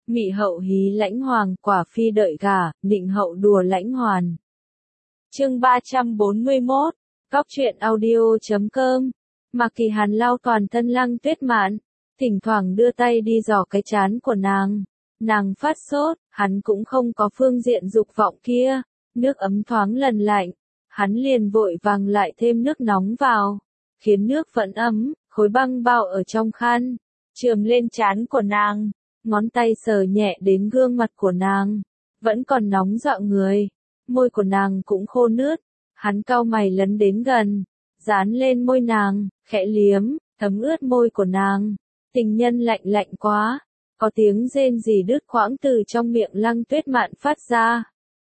Mị hậu hí lãnh hoàng, quả phi đợi gả, nịnh hậu đùa lãnh hoàn. Chương 341, Cóc truyện audio.com. Mạc Kỳ Hàn lau toàn thân Lăng Tuyết Mạn, thỉnh thoảng đưa tay đi dò cái trán của nàng. Nàng phát sốt, hắn cũng không có phương diện dục vọng kia, nước ấm thoáng lần lạnh, hắn liền vội vàng lại thêm nước nóng vào, khiến nước vẫn ấm, khối băng bao ở trong khăn, chườm lên trán của nàng, ngón tay sờ nhẹ đến gương mặt của nàng, vẫn còn nóng dọa người, môi của nàng cũng khô nướt, hắn cau mày lấn đến gần, dán lên môi nàng, khẽ liếm, thấm ướt môi của nàng, tình nhân lạnh lạnh quá. Có tiếng rên rỉ đứt quãng từ trong miệng Lăng Tuyết Mạn phát ra.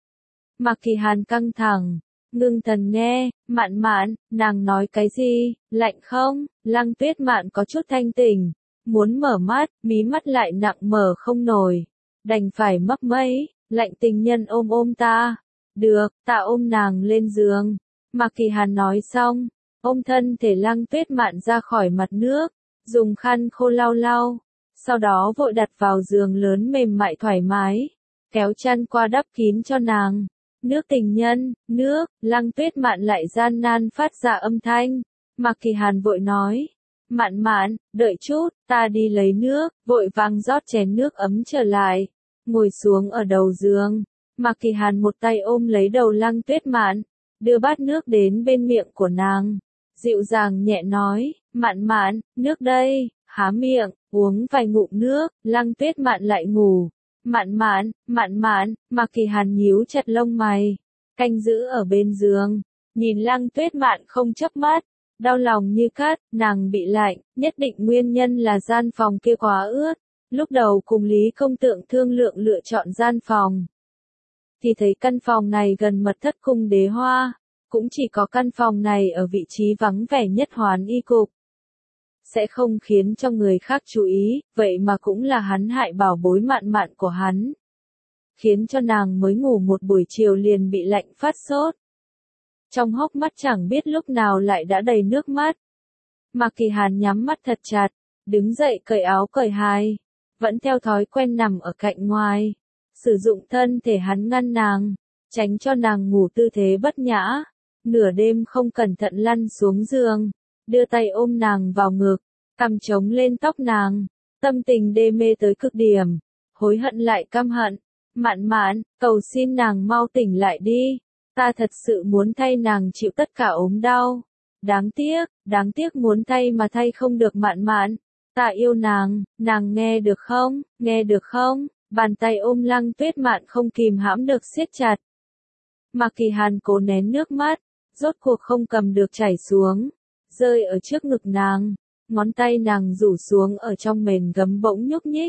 Mạc Kỳ Hàn căng thẳng, ngưng thần nghe, Mạn Mạn, nàng nói cái gì, lạnh không? Lăng Tuyết Mạn có chút thanh tỉnh, muốn mở mắt, mí mắt lại nặng mở không nổi, đành phải mấp máy, lạnh tình nhân ôm ôm ta. Được, ta ôm nàng lên giường. Mạc Kỳ Hàn nói xong, ôm thân thể Lăng Tuyết Mạn ra khỏi mặt nước, dùng khăn khô lau lau. Sau đó vội đặt vào giường lớn mềm mại thoải mái, kéo chăn qua đắp kín cho nàng. Nước tình nhân, nước, Lăng Tuyết Mạn lại gian nan phát ra âm thanh. Mạc Kỳ Hàn vội nói, Mạn Mạn, đợi chút, ta đi lấy nước, vội vàng rót chén nước ấm trở lại, ngồi xuống ở đầu giường. Mạc Kỳ Hàn một tay ôm lấy đầu Lăng Tuyết Mạn, đưa bát nước đến bên miệng của nàng, dịu dàng nhẹ nói, Mạn Mạn, nước đây. Há miệng, uống vài ngụm nước, Lăng Tuyết Mạn lại ngủ. Mạn Mạn, Mạc Kỳ Hàn nhíu chặt lông mày, canh giữ ở bên giường, nhìn Lăng Tuyết Mạn không chớp mắt, đau lòng như cắt, nàng bị lạnh, nhất định nguyên nhân là gian phòng kia quá ướt. Lúc đầu cùng Lý Công Tượng thương lượng lựa chọn gian phòng, thì thấy căn phòng này gần mật thất cung đế hoa, cũng chỉ có căn phòng này ở vị trí vắng vẻ nhất Hoán Y cục. Sẽ không khiến cho người khác chú ý, vậy mà cũng là hắn hại bảo bối Mạn Mạn của hắn. Khiến cho nàng mới ngủ một buổi chiều liền bị lạnh phát sốt. Trong hốc mắt chẳng biết lúc nào lại đã đầy nước mắt. Mạc Kỳ Hàn nhắm mắt thật chặt, đứng dậy cởi áo cởi hài, vẫn theo thói quen nằm ở cạnh ngoài, sử dụng thân thể hắn ngăn nàng, tránh cho nàng ngủ tư thế bất nhã, nửa đêm không cẩn thận lăn xuống giường. Đưa tay ôm nàng vào ngực, cằm chống lên tóc nàng, tâm tình đê mê tới cực điểm, hối hận lại căm hận. Mạn Mạn, cầu xin nàng mau tỉnh lại đi, ta thật sự muốn thay nàng chịu tất cả ốm đau. Đáng tiếc muốn thay mà thay không được Mạn Mạn, ta yêu nàng nghe được không? Bàn tay ôm Lăng Tuyết Mạn không kìm hãm được siết chặt. Mạc Kỳ Hàn cố nén nước mắt, rốt cuộc không cầm được chảy xuống, rơi ở trước ngực nàng, ngón tay nàng rủ xuống ở trong mền gấm bỗng nhúc nhích.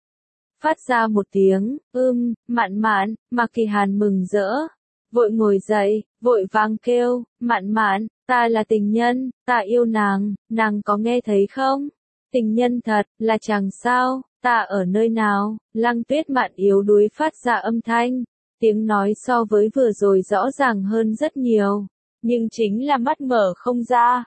Phát ra một tiếng, Mạn Mạn, Mạc Kỳ Hàn mừng rỡ, vội ngồi dậy, vội vàng kêu, Mạn Mạn, ta là tình nhân, ta yêu nàng có nghe thấy không? Tình nhân thật, là chàng sao, ta ở nơi nào? Lăng Tuyết Mạn yếu đuối phát ra âm thanh, tiếng nói so với vừa rồi rõ ràng hơn rất nhiều, nhưng chính là mắt mở không ra.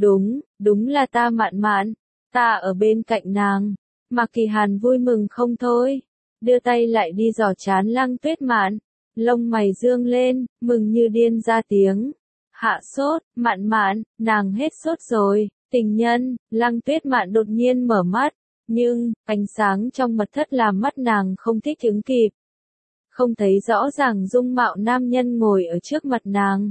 Đúng là ta Mạn Mạn, ta ở bên cạnh nàng. Mạc Kỳ Hàn vui mừng không thôi, đưa tay lại đi dò trán Lăng Tuyết Mạn, lông mày dương lên, mừng như điên ra tiếng. Hạ sốt, Mạn Mạn, nàng hết sốt rồi, tình nhân. Lăng Tuyết Mạn đột nhiên mở mắt, nhưng, ánh sáng trong mật thất làm mắt nàng không thích ứng kịp. Không thấy rõ ràng dung mạo nam nhân ngồi ở trước mặt nàng.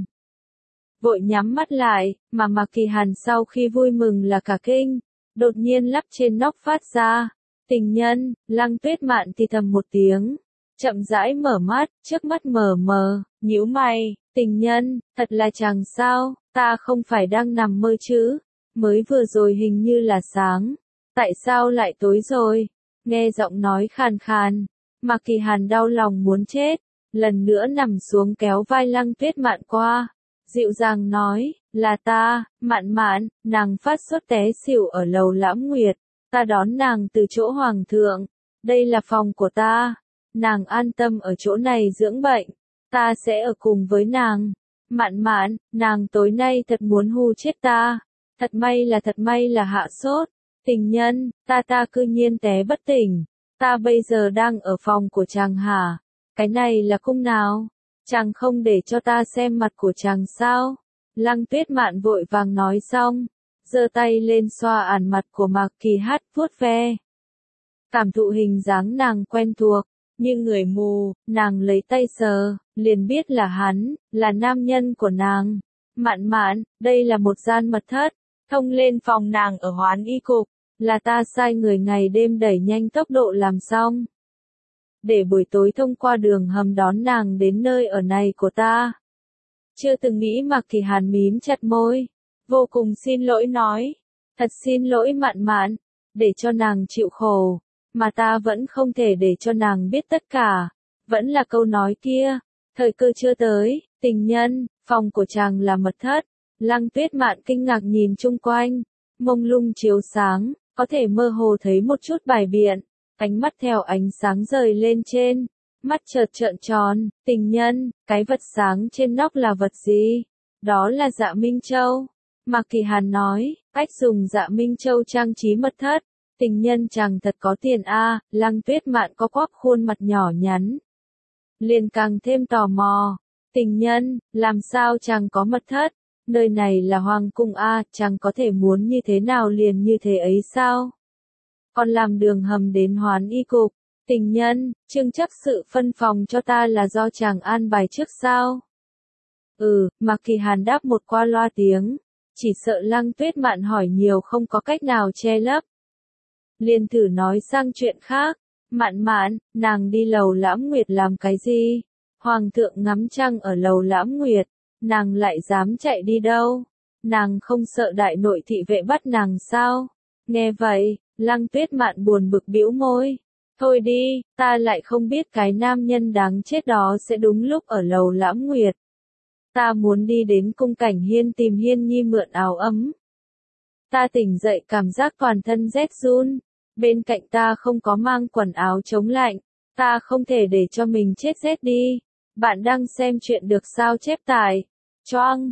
Vội nhắm mắt lại, mà Mạc Kỳ Hàn sau khi vui mừng là cả kinh, đột nhiên lắp trên nóc phát ra. Tình nhân. Lăng Tuyết Mạn thì thầm một tiếng, chậm rãi mở mắt, trước mắt mờ mờ, nhíu mày, tình nhân, thật là chàng sao, ta không phải đang nằm mơ chứ, mới vừa rồi hình như là sáng, tại sao lại tối rồi? Nghe giọng nói khàn khàn, Mạc Kỳ Hàn đau lòng muốn chết, lần nữa nằm xuống kéo vai Lăng Tuyết Mạn qua. Dịu dàng nói, là ta, Mạn Mạn, nàng phát sốt té xỉu ở lầu Lãm Nguyệt, ta đón nàng từ chỗ hoàng thượng, đây là phòng của ta, nàng an tâm ở chỗ này dưỡng bệnh, ta sẽ ở cùng với nàng. Mạn Mạn, nàng tối nay thật muốn hù chết ta, thật may là hạ sốt, tình nhân, ta cư nhiên té bất tỉnh, Ta bây giờ đang ở phòng của chàng hả? Cái này là cung nào? Chàng không để cho ta xem mặt của chàng sao? Lăng Tuyết Mạn vội vàng nói xong, giơ tay lên xoa ản mặt của Mạc Kỳ Hát vuốt ve. Cảm thụ hình dáng nàng quen thuộc, như người mù, nàng lấy tay sờ, liền biết là hắn, là nam nhân của nàng. Mạn Mạn, đây là một gian mật thất, thông lên phòng nàng ở Hoán Y cục, là ta sai người ngày đêm đẩy nhanh tốc độ làm xong. Để buổi tối thông qua đường hầm đón nàng đến nơi ở này của ta. Chưa từng nghĩ Mạc Kỳ Hàn mím chặt môi, vô cùng xin lỗi nói, thật xin lỗi Mạn Mạn, để cho nàng chịu khổ, mà ta vẫn không thể để cho nàng biết tất cả, vẫn là câu nói kia, thời cơ chưa tới, tình nhân, phòng của chàng là mật thất. Lăng Tuyết Mạn kinh ngạc nhìn chung quanh, mông lung chiếu sáng, có thể mơ hồ thấy một chút bài biện, ánh mắt theo ánh sáng rời lên trên, mắt chợt trợn tròn, tình nhân, cái vật sáng trên nóc là vật gì? Đó là Dạ Minh Châu. Mạc Kỳ Hàn nói, cách dùng Dạ Minh Châu trang trí mật thất, tình nhân chàng thật có tiền a. Lăng Tuyết Mạn có quắp khuôn mặt nhỏ nhắn, liền càng thêm tò mò, tình nhân, làm sao chàng có mật thất? Nơi này là hoàng cung a, chàng có thể muốn như thế nào liền như thế ấy sao? Còn làm đường hầm đến Hoán Y cục, tình nhân, trương chắc sự phân phòng cho ta là do chàng an bài trước sao? Mạc Kỳ Hàn đáp một qua loa tiếng, chỉ sợ Lăng Tuyết Mạn hỏi nhiều không có cách nào che lấp. Liền thử nói sang chuyện khác, Mạn Mạn, nàng đi lầu Lãm Nguyệt làm cái gì? Hoàng thượng ngắm trăng ở lầu Lãm Nguyệt, nàng lại dám chạy đi đâu? Nàng không sợ đại nội thị vệ bắt nàng sao? Nghe vậy, Lăng Tuyết Mạn buồn bực bĩu môi. Thôi đi, ta lại không biết cái nam nhân đáng chết đó sẽ đúng lúc ở lầu Lãm Nguyệt. Ta muốn đi đến cung Cảnh Hiên tìm Hiên Nhi mượn áo ấm. Ta tỉnh dậy cảm giác toàn thân rét run. Bên cạnh ta không có mang quần áo chống lạnh. Ta không thể để cho mình chết rét đi. Bạn đang xem chuyện được sao chép tải. Choang,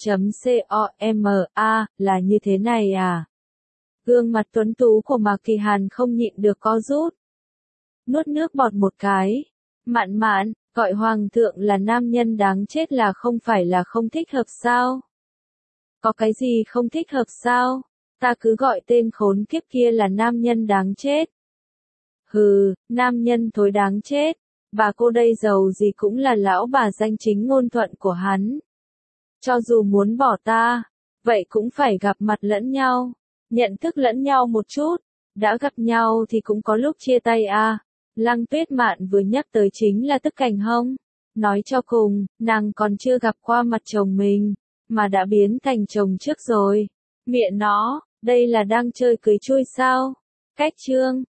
com.coma, là như thế này à? Gương mặt tuấn tú của Mạc Kỳ Hàn không nhịn được co rút. Nuốt nước bọt một cái. Mạn Mạn, gọi hoàng thượng là nam nhân đáng chết là không phải là không thích hợp sao? Có cái gì không thích hợp sao? Ta cứ gọi tên khốn kiếp kia là nam nhân đáng chết. Hừ, nam nhân thối đáng chết. Bà cô đây giàu gì cũng là lão bà danh chính ngôn thuận của hắn. Cho dù muốn bỏ ta, vậy cũng phải gặp mặt lẫn nhau, nhận thức lẫn nhau một chút. Đã gặp nhau thì cũng có lúc chia tay à. Lăng Tuyết Mạn vừa nhắc tới chính là Tức Cảnh Hông. Nói cho cùng, nàng còn chưa gặp qua mặt chồng mình, mà đã biến thành chồng trước rồi. Mẹ nó, đây là đang chơi cưới chui sao? Cách chương